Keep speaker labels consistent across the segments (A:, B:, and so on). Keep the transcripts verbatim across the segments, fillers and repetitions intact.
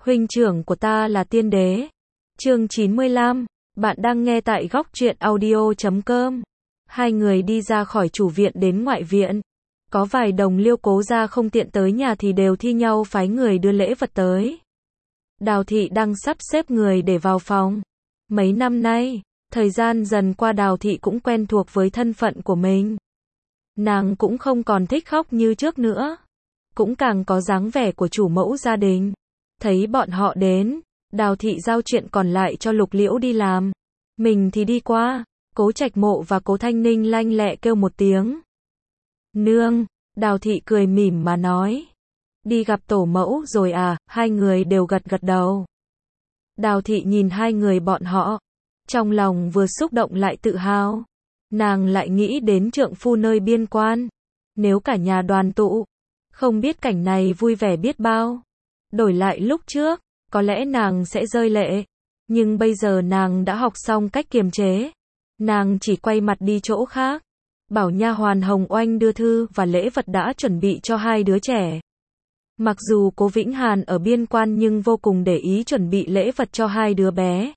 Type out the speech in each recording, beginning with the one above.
A: Huynh trưởng của ta là tiên đế. Chương chín mươi lăm, bạn đang nghe tại góc truyện audio chấm com. Hai người đi ra khỏi chủ viện đến ngoại viện. Có vài đồng liêu Cố gia không tiện tới nhà thì đều thi nhau phái người đưa lễ vật tới. Đào thị đang sắp xếp người để vào phòng. Mấy năm nay, thời gian dần qua Đào thị cũng quen thuộc với thân phận của mình. Nàng cũng không còn thích khóc như trước nữa. Cũng càng có dáng vẻ của chủ mẫu gia đình. Thấy bọn họ đến, Đào thị giao chuyện còn lại cho Lục Liễu đi làm. Mình thì đi qua. Cố Trạch Mộ và Cố Thanh Ninh lanh lẹ kêu một tiếng. Nương, Đào thị cười mỉm mà nói. Đi gặp tổ mẫu rồi à, hai người đều gật gật đầu. Đào thị nhìn hai người bọn họ. Trong lòng vừa xúc động lại tự hào. Nàng lại nghĩ đến trượng phu nơi biên quan. Nếu cả nhà đoàn tụ, không biết cảnh này vui vẻ biết bao. Đổi lại lúc trước, có lẽ nàng sẽ rơi lệ. Nhưng bây giờ nàng đã học xong cách kiềm chế. Nàng chỉ quay mặt đi chỗ khác. Bảo nha hoàn Hồng Oanh đưa thư và lễ vật đã chuẩn bị cho hai đứa trẻ. Mặc dù Cố Vĩnh Hàn ở biên quan nhưng vô cùng để ý chuẩn bị lễ vật cho hai đứa bé.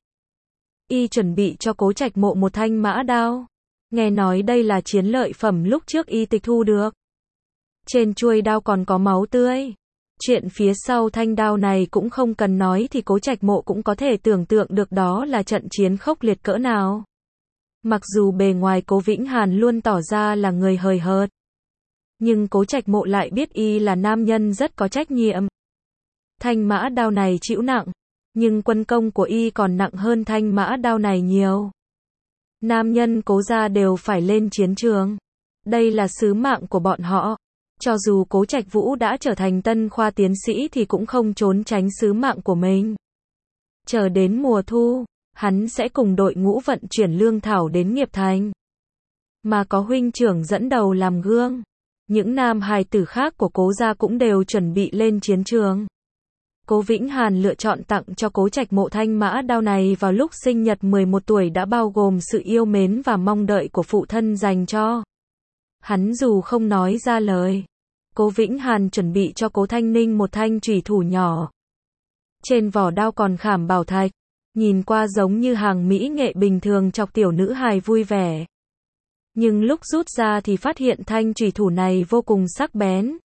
A: Y chuẩn bị cho Cố Trạch Mộ một thanh mã đao. Nghe nói đây là chiến lợi phẩm lúc trước y tịch thu được. Trên chuôi đao còn có máu tươi. Chuyện phía sau thanh đao này cũng không cần nói thì Cố Trạch Mộ cũng có thể tưởng tượng được đó là trận chiến khốc liệt cỡ nào. Mặc dù bề ngoài Cố Vĩnh Hàn luôn tỏ ra là người hời hợt, nhưng Cố Trạch Mộ lại biết y là nam nhân rất có trách nhiệm. Thanh mã đao này chịu nặng, nhưng quân công của y còn nặng hơn thanh mã đao này nhiều. Nam nhân Cố gia đều phải lên chiến trường. Đây là sứ mạng của bọn họ. Cho dù Cố Trạch Vũ đã trở thành tân khoa tiến sĩ thì cũng không trốn tránh sứ mạng của mình. Chờ đến mùa thu, hắn sẽ cùng đội ngũ vận chuyển lương thảo đến Nghiệp Thành. Mà có huynh trưởng dẫn đầu làm gương. Những nam hài tử khác của Cố gia cũng đều chuẩn bị lên chiến trường. Cố Vĩnh Hàn lựa chọn tặng cho Cố Trạch Mộ thanh mã đao này vào lúc sinh nhật mười một tuổi đã bao gồm sự yêu mến và mong đợi của phụ thân dành cho. Hắn dù không nói ra lời. Cố Vĩnh Hàn chuẩn bị cho Cố Thanh Ninh một thanh chủy thủ nhỏ. Trên vỏ đao còn khảm bảo thạch. Nhìn qua giống như hàng mỹ nghệ bình thường chọc tiểu nữ hài vui vẻ. Nhưng lúc rút ra thì phát hiện thanh chủy thủ này vô cùng sắc bén.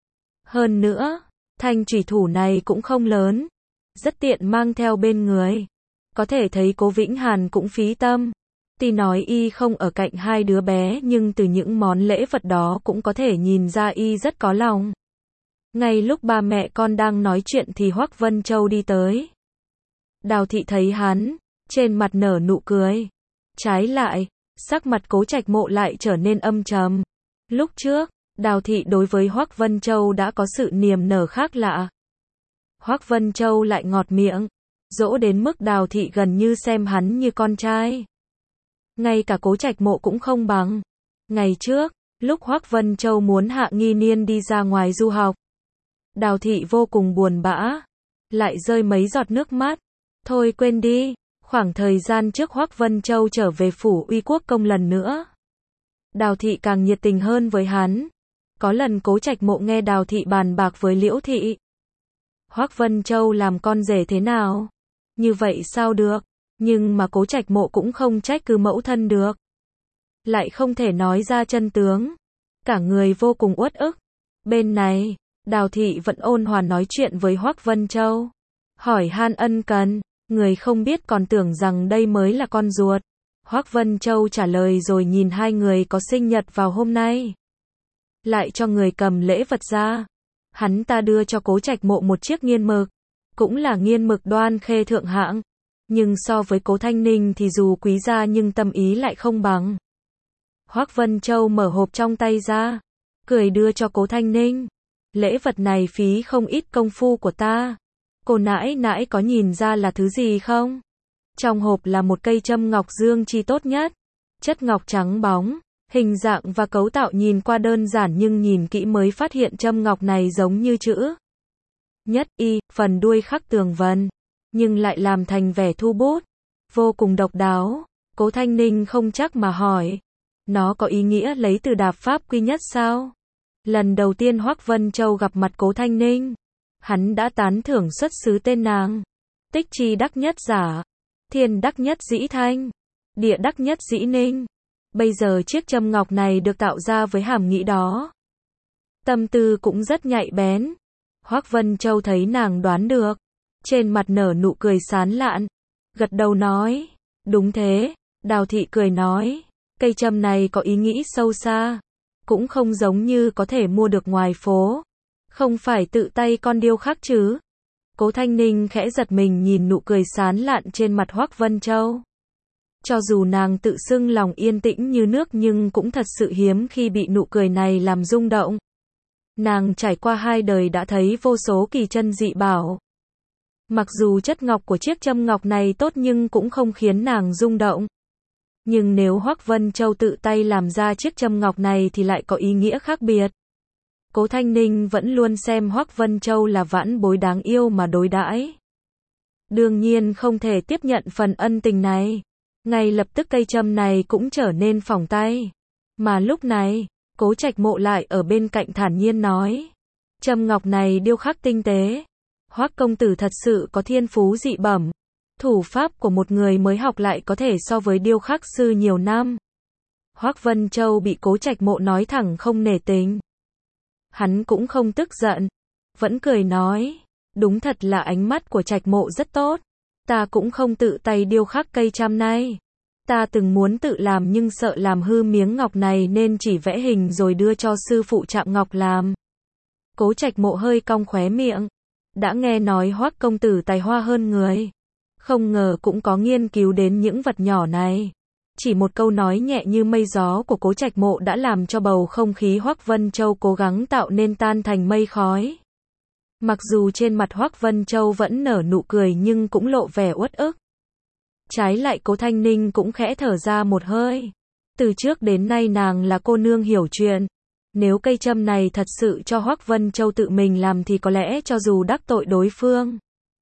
A: Hơn nữa, thanh chủy thủ này cũng không lớn. Rất tiện mang theo bên người. Có thể thấy Cố Vĩnh Hàn cũng phí tâm. Tuy nói y không ở cạnh hai đứa bé nhưng từ những món lễ vật đó cũng có thể nhìn ra y rất có lòng. Ngay lúc ba mẹ con đang nói chuyện thì Hoắc Vân Châu đi tới. Đào thị thấy hắn, trên mặt nở nụ cười. Trái lại, sắc mặt Cố Trạch Mộ lại trở nên âm trầm. Lúc trước, Đào thị đối với Hoắc Vân Châu đã có sự niềm nở khác lạ. Hoắc Vân Châu lại ngọt miệng, dỗ đến mức Đào thị gần như xem hắn như con trai. Ngay cả Cố Trạch Mộ cũng không bằng. Ngày trước, lúc Hoắc Vân Châu muốn Hạ Nghi Niên đi ra ngoài du học, Đào thị vô cùng buồn bã, lại rơi mấy giọt nước mắt. Thôi quên đi, khoảng thời gian trước Hoắc Vân Châu trở về phủ Uy Quốc công lần nữa. Đào thị càng nhiệt tình hơn với hắn. Có lần Cố Trạch Mộ nghe Đào thị bàn bạc với Liễu thị. Hoắc Vân Châu làm con rể thế nào? Như vậy sao được? Nhưng mà Cố Trạch Mộ cũng không trách cứ mẫu thân được. Lại không thể nói ra chân tướng. Cả người vô cùng uất ức. Bên này, Đào thị vẫn ôn hòa nói chuyện với Hoắc Vân Châu. Hỏi han ân cần. Người không biết còn tưởng rằng đây mới là con ruột. Hoắc Vân Châu trả lời rồi nhìn hai người có sinh nhật vào hôm nay. Lại cho người cầm lễ vật ra. Hắn ta đưa cho Cố Trạch Mộ một chiếc nghiên mực. Cũng là nghiên mực đoan khê thượng hạng. Nhưng so với Cố Thanh Ninh thì dù quý giá nhưng tâm ý lại không bằng. Hoắc Vân Châu mở hộp trong tay ra. Cười đưa cho Cố Thanh Ninh. Lễ vật này phí không ít công phu của ta. Cô nãi nãi có nhìn ra là thứ gì không? Trong hộp là một cây châm ngọc dương chi tốt nhất. Chất ngọc trắng bóng, hình dạng và cấu tạo nhìn qua đơn giản nhưng nhìn kỹ mới phát hiện châm ngọc này giống như chữ nhất y, phần đuôi khắc tường vân, nhưng lại làm thành vẻ thu bút, vô cùng độc đáo. Cố Thanh Ninh không chắc mà hỏi, nó có ý nghĩa lấy từ đạp pháp quy nhất sao? Lần đầu tiên Hoắc Vân Châu gặp mặt Cố Thanh Ninh, Hắn đã tán thưởng xuất xứ tên nàng. Tích chi đắc nhất giả, thiên đắc nhất dĩ thanh, địa đắc nhất dĩ ninh. Bây giờ chiếc châm ngọc này được tạo ra với hàm nghĩa đó. Tâm tư cũng rất nhạy bén. Hoắc Vân Châu thấy nàng đoán được, trên mặt nở nụ cười sán lạn, gật đầu nói, đúng thế. Đào Thị cười nói, cây châm này có ý nghĩ sâu xa, cũng không giống như có thể mua được ngoài phố, không phải tự tay con điêu khắc chứ. Cố Thanh Ninh khẽ giật mình nhìn nụ cười sán lạn trên mặt Hoắc Vân Châu. Cho dù nàng tự xưng lòng yên tĩnh như nước nhưng cũng thật sự hiếm khi bị nụ cười này làm rung động. Nàng trải qua hai đời đã thấy vô số kỳ chân dị bảo. Mặc dù chất ngọc của chiếc châm ngọc này tốt nhưng cũng không khiến nàng rung động. Nhưng nếu Hoắc Vân Châu tự tay làm ra chiếc châm ngọc này thì lại có ý nghĩa khác biệt. Cố Thanh Ninh vẫn luôn xem Hoắc Vân Châu là vãn bối đáng yêu mà đối đãi. Đương nhiên không thể tiếp nhận phần ân tình này. Ngay lập tức cây châm này cũng trở nên phỏng tay. Mà lúc này, Cố Trạch Mộ lại ở bên cạnh thản nhiên nói. Châm ngọc này điêu khắc tinh tế. Hoắc công tử thật sự có thiên phú dị bẩm. Thủ pháp của một người mới học lại có thể so với điêu khắc sư nhiều năm. Hoắc Vân Châu bị Cố Trạch Mộ nói thẳng không nể tình. Hắn cũng không tức giận, vẫn cười nói, đúng thật là ánh mắt của Trạch Mộ rất tốt. Ta cũng không tự tay điêu khắc cây châm này. Ta từng muốn tự làm nhưng sợ làm hư miếng ngọc này nên chỉ vẽ hình rồi đưa cho sư phụ Trạm Ngọc làm. Cố Trạch Mộ hơi cong khóe miệng. Đã nghe nói Hoắc công tử tài hoa hơn người. Không ngờ cũng có nghiên cứu đến những vật nhỏ này. Chỉ một câu nói nhẹ như mây gió của Cố Trạch Mộ đã làm cho bầu không khí Hoắc Vân Châu cố gắng tạo nên tan thành mây khói. Mặc dù trên mặt Hoắc Vân Châu vẫn nở nụ cười nhưng cũng lộ vẻ uất ức. Trái lại Cố Thanh Ninh cũng khẽ thở ra một hơi. Từ trước đến nay nàng là cô nương hiểu chuyện. Nếu cây châm này thật sự cho Hoắc Vân Châu tự mình làm thì có lẽ cho dù đắc tội đối phương,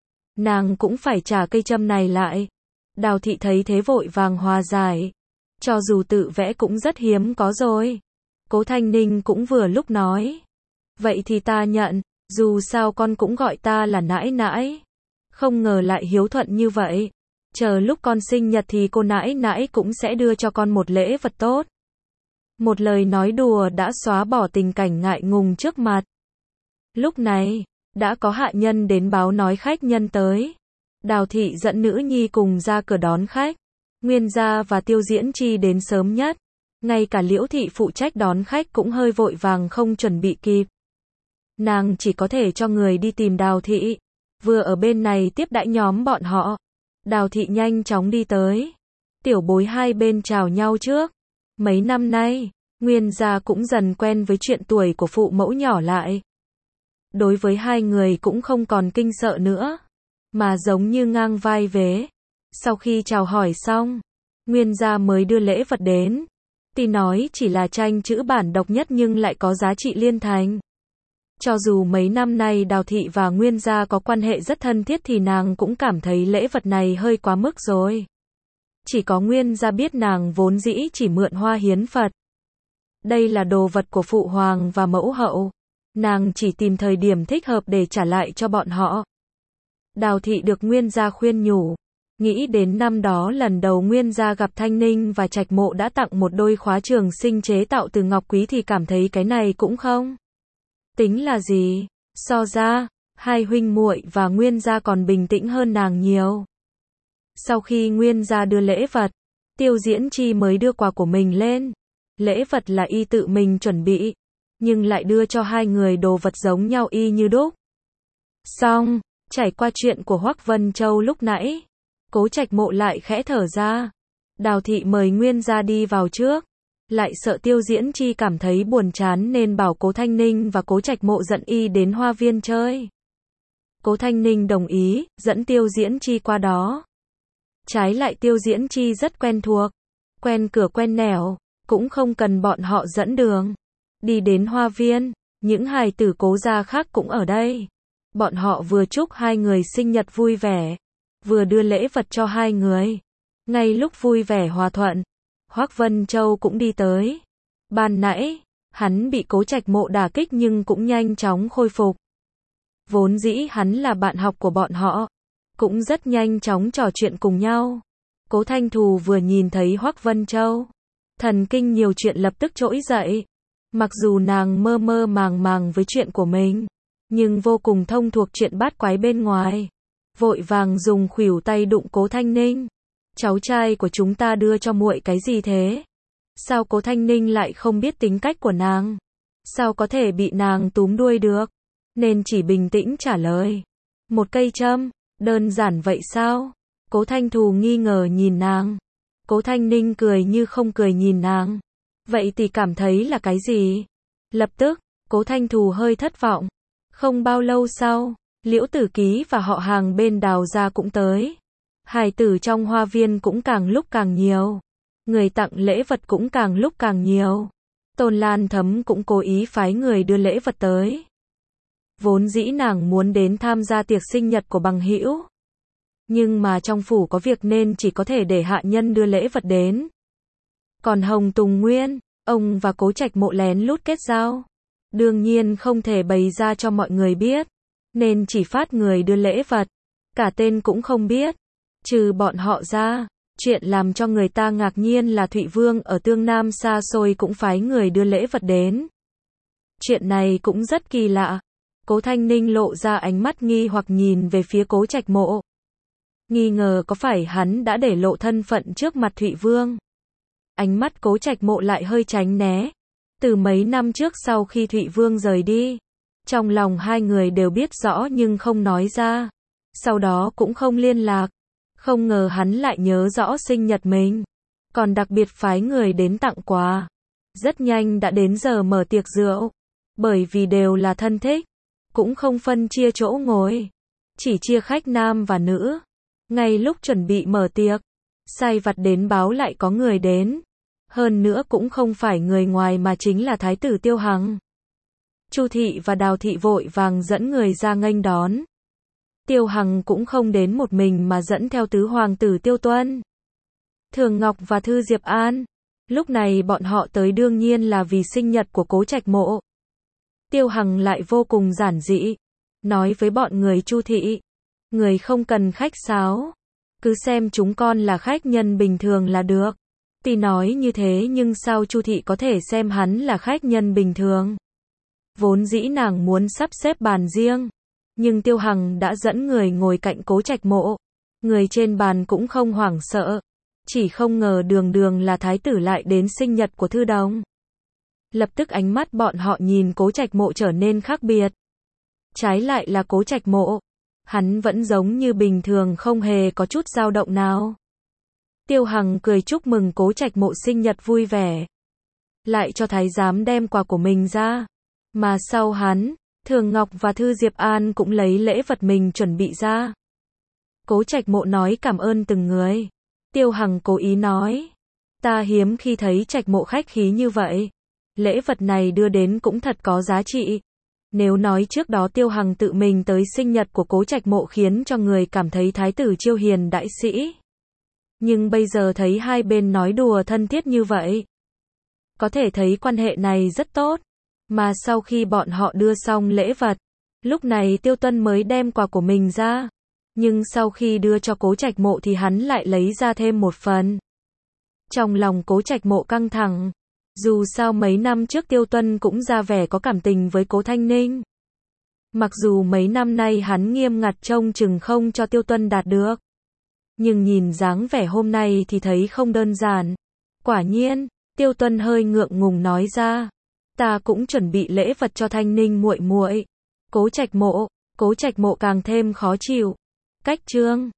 A: nàng cũng phải trả cây châm này lại. Đào Thị thấy thế vội vàng hòa giải. Cho dù tự vẽ cũng rất hiếm có rồi. Cố Thanh Ninh cũng vừa lúc nói. Vậy thì ta nhận, dù sao con cũng gọi ta là nãi nãi. Không ngờ lại hiếu thuận như vậy. Chờ lúc con sinh nhật thì cô nãi nãi cũng sẽ đưa cho con một lễ vật tốt. Một lời nói đùa đã xóa bỏ tình cảnh ngại ngùng trước mặt. Lúc này, đã có hạ nhân đến báo nói khách nhân tới. Đào Thị dẫn nữ nhi cùng ra cửa đón khách. Nguyên Gia và Tiêu Diễn Chi đến sớm nhất. Ngay cả Liễu Thị phụ trách đón khách cũng hơi vội vàng không chuẩn bị kịp. Nàng chỉ có thể cho người đi tìm Đào Thị. Vừa ở bên này tiếp đãi nhóm bọn họ. Đào Thị nhanh chóng đi tới. Tiểu bối hai bên chào nhau trước. Mấy năm nay, Nguyên Gia cũng dần quen với chuyện tuổi của phụ mẫu nhỏ lại. Đối với hai người cũng không còn kinh sợ nữa. Mà giống như ngang vai vế. Sau khi chào hỏi xong, Nguyên Gia mới đưa lễ vật đến. Tuy nói chỉ là tranh chữ bản độc nhất nhưng lại có giá trị liên thành. Cho dù mấy năm nay Đào Thị và Nguyên Gia có quan hệ rất thân thiết thì nàng cũng cảm thấy lễ vật này hơi quá mức rồi. Chỉ có Nguyên Gia biết nàng vốn dĩ chỉ mượn hoa hiến Phật. Đây là đồ vật của Phụ Hoàng và Mẫu Hậu. Nàng chỉ tìm thời điểm thích hợp để trả lại cho bọn họ. Đào Thị được Nguyên Gia khuyên nhủ. Nghĩ đến năm đó lần đầu Nguyên Gia gặp Thanh Ninh và Trạch Mộ đã tặng một đôi khóa trường sinh chế tạo từ ngọc quý thì cảm thấy cái này cũng không tính là gì. So ra, hai huynh muội và Nguyên Gia còn bình tĩnh hơn nàng nhiều. Sau khi Nguyên Gia đưa lễ vật, Tiêu Diễn Chi mới đưa quà của mình lên. Lễ vật là y tự mình chuẩn bị, nhưng lại đưa cho hai người đồ vật giống nhau y như đúc. Xong, trải qua chuyện của Hoắc Vân Châu lúc nãy, Cố Trạch Mộ lại khẽ thở ra. Đào Thị mời Nguyên Gia đi vào trước. Lại sợ Tiêu Diễn Chi cảm thấy buồn chán nên bảo Cố Thanh Ninh và Cố Trạch Mộ dẫn y đến hoa viên chơi. Cố Thanh Ninh đồng ý, dẫn Tiêu Diễn Chi qua đó. Trái lại Tiêu Diễn Chi rất quen thuộc, quen cửa quen nẻo, cũng không cần bọn họ dẫn đường. Đi đến hoa viên, những hài tử Cố gia khác cũng ở đây. Bọn họ vừa chúc hai người sinh nhật vui vẻ, vừa đưa lễ vật cho hai người. Ngay lúc vui vẻ hòa thuận, Hoắc Vân Châu cũng đi tới. Ban nãy, hắn bị Cố Trạch Mộ đả kích nhưng cũng nhanh chóng khôi phục. Vốn dĩ hắn là bạn học của bọn họ, cũng rất nhanh chóng trò chuyện cùng nhau. Cố Thanh Thù vừa nhìn thấy Hoắc Vân Châu, thần kinh nhiều chuyện lập tức trỗi dậy. Mặc dù nàng mơ mơ màng màng với chuyện của mình, nhưng vô cùng thông thuộc chuyện bát quái bên ngoài. Vội vàng dùng khuỷu tay đụng Cố Thanh Ninh. Cháu trai của chúng ta đưa cho muội cái gì thế? Sao Cố Thanh Ninh lại không biết tính cách của nàng? Sao có thể bị nàng túm đuôi được? Nên chỉ bình tĩnh trả lời. Một cây châm, đơn giản vậy sao? Cố Thanh Thù nghi ngờ nhìn nàng. Cố Thanh Ninh cười như không cười nhìn nàng. Vậy thì cảm thấy là cái gì? Lập tức, Cố Thanh Thù hơi thất vọng. Không bao lâu sau, Liễu Tử Ký và họ hàng bên Đào gia cũng tới. Hài tử trong hoa viên cũng càng lúc càng nhiều. Người tặng lễ vật cũng càng lúc càng nhiều. Tôn Lan Thấm cũng cố ý phái người đưa lễ vật tới. Vốn dĩ nàng muốn đến tham gia tiệc sinh nhật của bằng hữu, nhưng mà trong phủ có việc nên chỉ có thể để hạ nhân đưa lễ vật đến. Còn Hồng Tùng Nguyên, ông và Cố Trạch Mộ lén lút kết giao. Đương nhiên không thể bày ra cho mọi người biết, nên chỉ phát người đưa lễ vật. Cả tên cũng không biết. Trừ bọn họ ra, chuyện làm cho người ta ngạc nhiên là Thụy Vương ở Tương Nam xa xôi cũng phái người đưa lễ vật đến. Chuyện này cũng rất kỳ lạ. Cố Thanh Ninh lộ ra ánh mắt nghi hoặc nhìn về phía Cố Trạch Mộ. Nghi ngờ có phải hắn đã để lộ thân phận trước mặt Thụy Vương. Ánh mắt Cố Trạch Mộ lại hơi tránh né. Từ mấy năm trước sau khi Thụy Vương rời đi, trong lòng hai người đều biết rõ nhưng không nói ra. Sau đó cũng không liên lạc. Không ngờ hắn lại nhớ rõ sinh nhật mình, còn đặc biệt phái người đến tặng quà. Rất nhanh đã đến giờ mở tiệc rượu. Bởi vì đều là thân thích, cũng không phân chia chỗ ngồi, chỉ chia khách nam và nữ. Ngay lúc chuẩn bị mở tiệc, sai vặt đến báo lại có người đến. Hơn nữa cũng không phải người ngoài mà chính là Thái tử Tiêu Hằng. Chu thị và Đào thị vội vàng dẫn người ra nghênh đón. Tiêu Hằng cũng không đến một mình mà dẫn theo tứ hoàng tử Tiêu Tuân, Thường Ngọc và Thư Diệp An. Lúc này bọn họ tới đương nhiên là vì sinh nhật của Cố Trạch Mộ. Tiêu Hằng lại vô cùng giản dị, nói với bọn người Chu thị, người không cần khách sáo, cứ xem chúng con là khách nhân bình thường là được. Tuy nói như thế nhưng sao Chu thị có thể xem hắn là khách nhân bình thường? Vốn dĩ nàng muốn sắp xếp bàn riêng, nhưng Tiêu Hằng đã dẫn người ngồi cạnh Cố Trạch Mộ. Người trên bàn cũng không hoảng sợ, chỉ không ngờ đường đường là thái tử lại đến sinh nhật của Thư Đồng. Lập tức ánh mắt bọn họ nhìn Cố Trạch Mộ trở nên khác biệt. Trái lại là Cố Trạch Mộ, hắn vẫn giống như bình thường không hề có chút dao động nào. Tiêu Hằng cười chúc mừng Cố Trạch Mộ sinh nhật vui vẻ, lại cho thái giám đem quà của mình ra. Mà sau hắn, Thường Ngọc và Thư Diệp An cũng lấy lễ vật mình chuẩn bị ra. Cố Trạch Mộ nói cảm ơn từng người. Tiêu Hằng cố ý nói, ta hiếm khi thấy Trạch Mộ khách khí như vậy. Lễ vật này đưa đến cũng thật có giá trị. Nếu nói trước đó Tiêu Hằng tự mình tới sinh nhật của Cố Trạch Mộ khiến cho người cảm thấy thái tử chiêu hiền đại sĩ, nhưng bây giờ thấy hai bên nói đùa thân thiết như vậy, có thể thấy quan hệ này rất tốt. Mà sau khi bọn họ đưa xong lễ vật, lúc này Tiêu Tuân mới đem quà của mình ra. Nhưng sau khi đưa cho Cố Trạch Mộ thì hắn lại lấy ra thêm một phần. Trong lòng Cố Trạch Mộ căng thẳng. Dù sao mấy năm trước Tiêu Tuân cũng ra vẻ có cảm tình với Cố Thanh Ninh. Mặc dù mấy năm nay hắn nghiêm ngặt trông chừng không cho Tiêu Tuân đạt được, nhưng nhìn dáng vẻ hôm nay thì thấy không đơn giản. Quả nhiên, Tiêu Tuân hơi ngượng ngùng nói ra, ta cũng chuẩn bị lễ vật cho Thanh Ninh muội muội. Cố Trạch Mộ, Cố Trạch Mộ càng thêm khó chịu. Cách chương